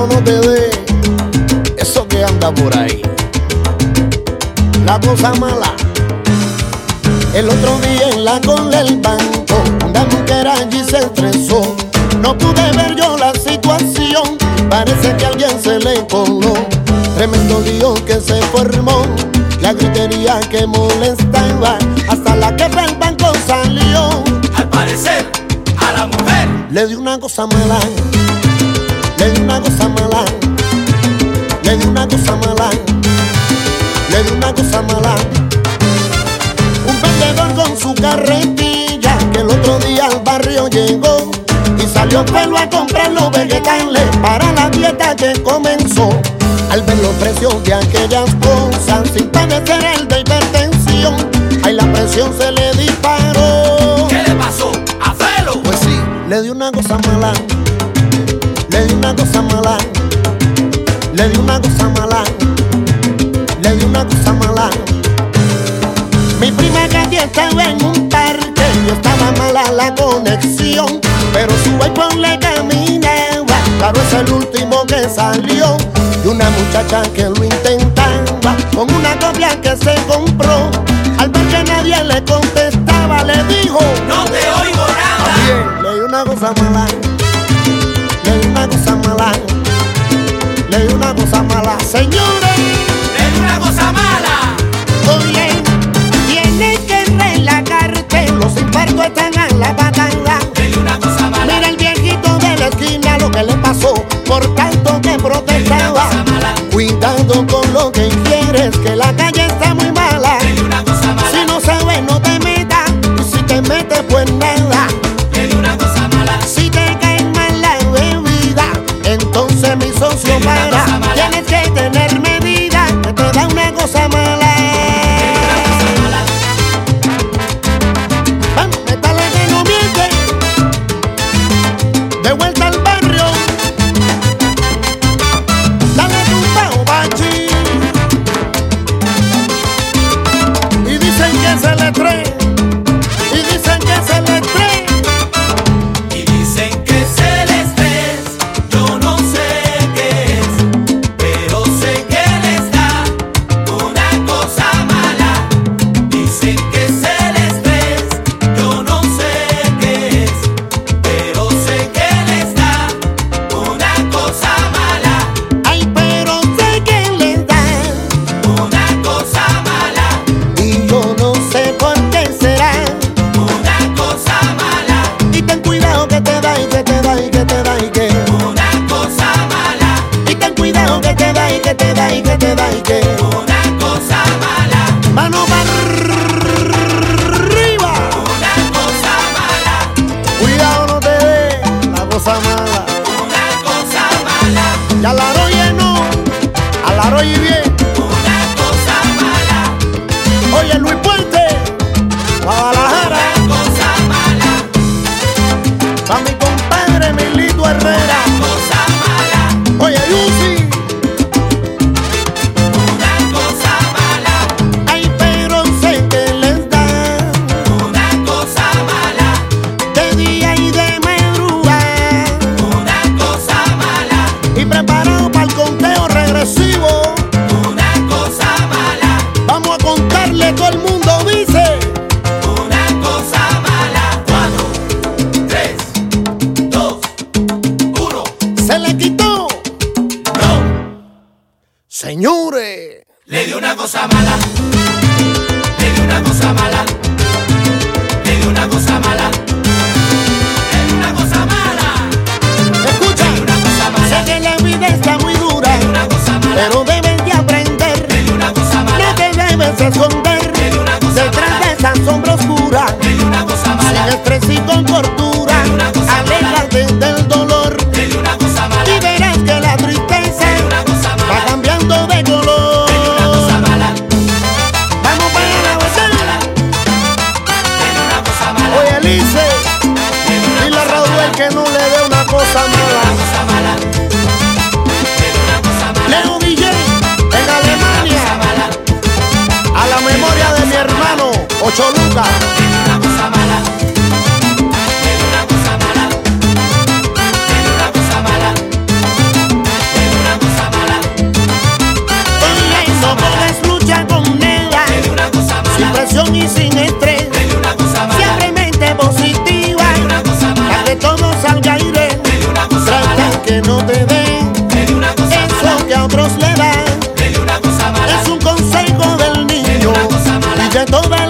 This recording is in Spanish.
Cuidado no te dé eso que anda por ahí. La cosa mala. El otro día en la cola del banco, una mujer allí se estresó. No pude ver yo la situación, parece que a alguien se le coló. Tremendo lío que se formó, la gritería que molestaba, hasta la que del banco salió. Al parecer, a la mujer le dio una cosa mala, le dio una cosa mala, le dio una cosa mala, le dio una cosa mala. Un vendedor con su carretilla que el otro día al barrio llegó y salió pelo a comprar los vegetales para la dieta que comenzó. Al ver los precios de aquellas cosas, sin padecer el de hipertensión, ahí la presión se le disparó. ¿Qué le pasó a Felo? Pues sí, le dio una cosa mala, le dio una cosa mala, le dio una cosa mala, le dio una cosa mala. Mi prima Katy estaba en un parque y estaba mala la conexión, pero su iPhone le caminaba, claro es el último que salió. Y una muchacha que lo intentaba con una copia que se compró, al ver que nadie le contestaba le dijo: no te oigo nada. Bien, le dio una cosa mala, le dio una cosa mala, le dio una cosa mala. Señores, Le dio una cosa mala. oye, tienes que relajarte, los infartos están a la batalla. Le dio una cosa mala. Mira el viejito de la esquina lo que le pasó por tanto que protestaba. Cuidado con lo que quieres, que la calle está muy mala. Le dio una cosa mala. Si no sabes no te metas, y si te metes pues nada. Le dio una cosa mala. Si te cae mal la bebida, entonces mi socio para. Tienes que tener medida, que te da una cosa mala. Vamos, métale que no miente. De vuelta al barrio. Dale tu pao, bachi. Y dicen que se le trae. Y dicen que se le trae. Y dicen que es el estrés. Yo no sé qué es, pero sé que les da una cosa mala. Dicen que es el estrés. Yo no sé qué es, pero sé que les da una cosa mala. Ay, pero sé que les da. Una cosa mala. Y yo no sé por qué será. Una cosa mala. Y ten cuidado que te da y que te da y que te da y que. Una cosa mala. Y ten cuidado que te da y que te da y que te da y que. Una cosa mala. Mano para arriba. Una cosa mala. Cuidado no te dé la cosa mala. Una cosa mala. Ya la roye no. A la roye bien. Una cosa mala. Oye Luis Puente. Guadalajara. Una cosa mala. Pa' mi compadre Milito Herrera. Una cosa mala. Oye Yusi. Una cosa mala. Ay, pero sé que les da. Una cosa mala. De día y de madrugada. Una cosa mala. Y preparado para el conteo regresivo. Una cosa mala. Vamos a contarle, todo el mundo dice. Una cosa mala. 4, 3, 2, 1. Se le quitó. No. Señores. Le dio una cosa mala. Le dio una cosa mala. Le dio una cosa mala. Le dio una cosa mala. Escucha. Le dio una cosa mala. Sé que la vida está muy dura, Le dio una cosa mala. pero debes de aprender. Le dio una cosa No mala. te debes esconder Le dio una cosa detrás mala. de esa sombra oscura. Le dio una cosa Sin mala. estrés y con cordura. Le dio una cosa mala. Aléjate del dolor Le dio una cosa mala. y verás que la tristeza Le dio una cosa va mala. cambiando de Le dio una color. cosa mala. Vamos para la Le bocina. dio una cosa mala. Oye, Alice, Le dio una dile a cosa Raúl mala. que no le dé una cosa Le dio una mala. cosa mala. Le dio una cosa mala. Leo DJ en Alemania, Cosa mala. a la memoria de mi hermano Ocho Lucas. Le dio una cosa mala. Le dio una cosa mala. Le dio una cosa mala. Le le di una cosa mala. Eso que a otros le dan Le di una cosa mala. es un consejo del niño y de toda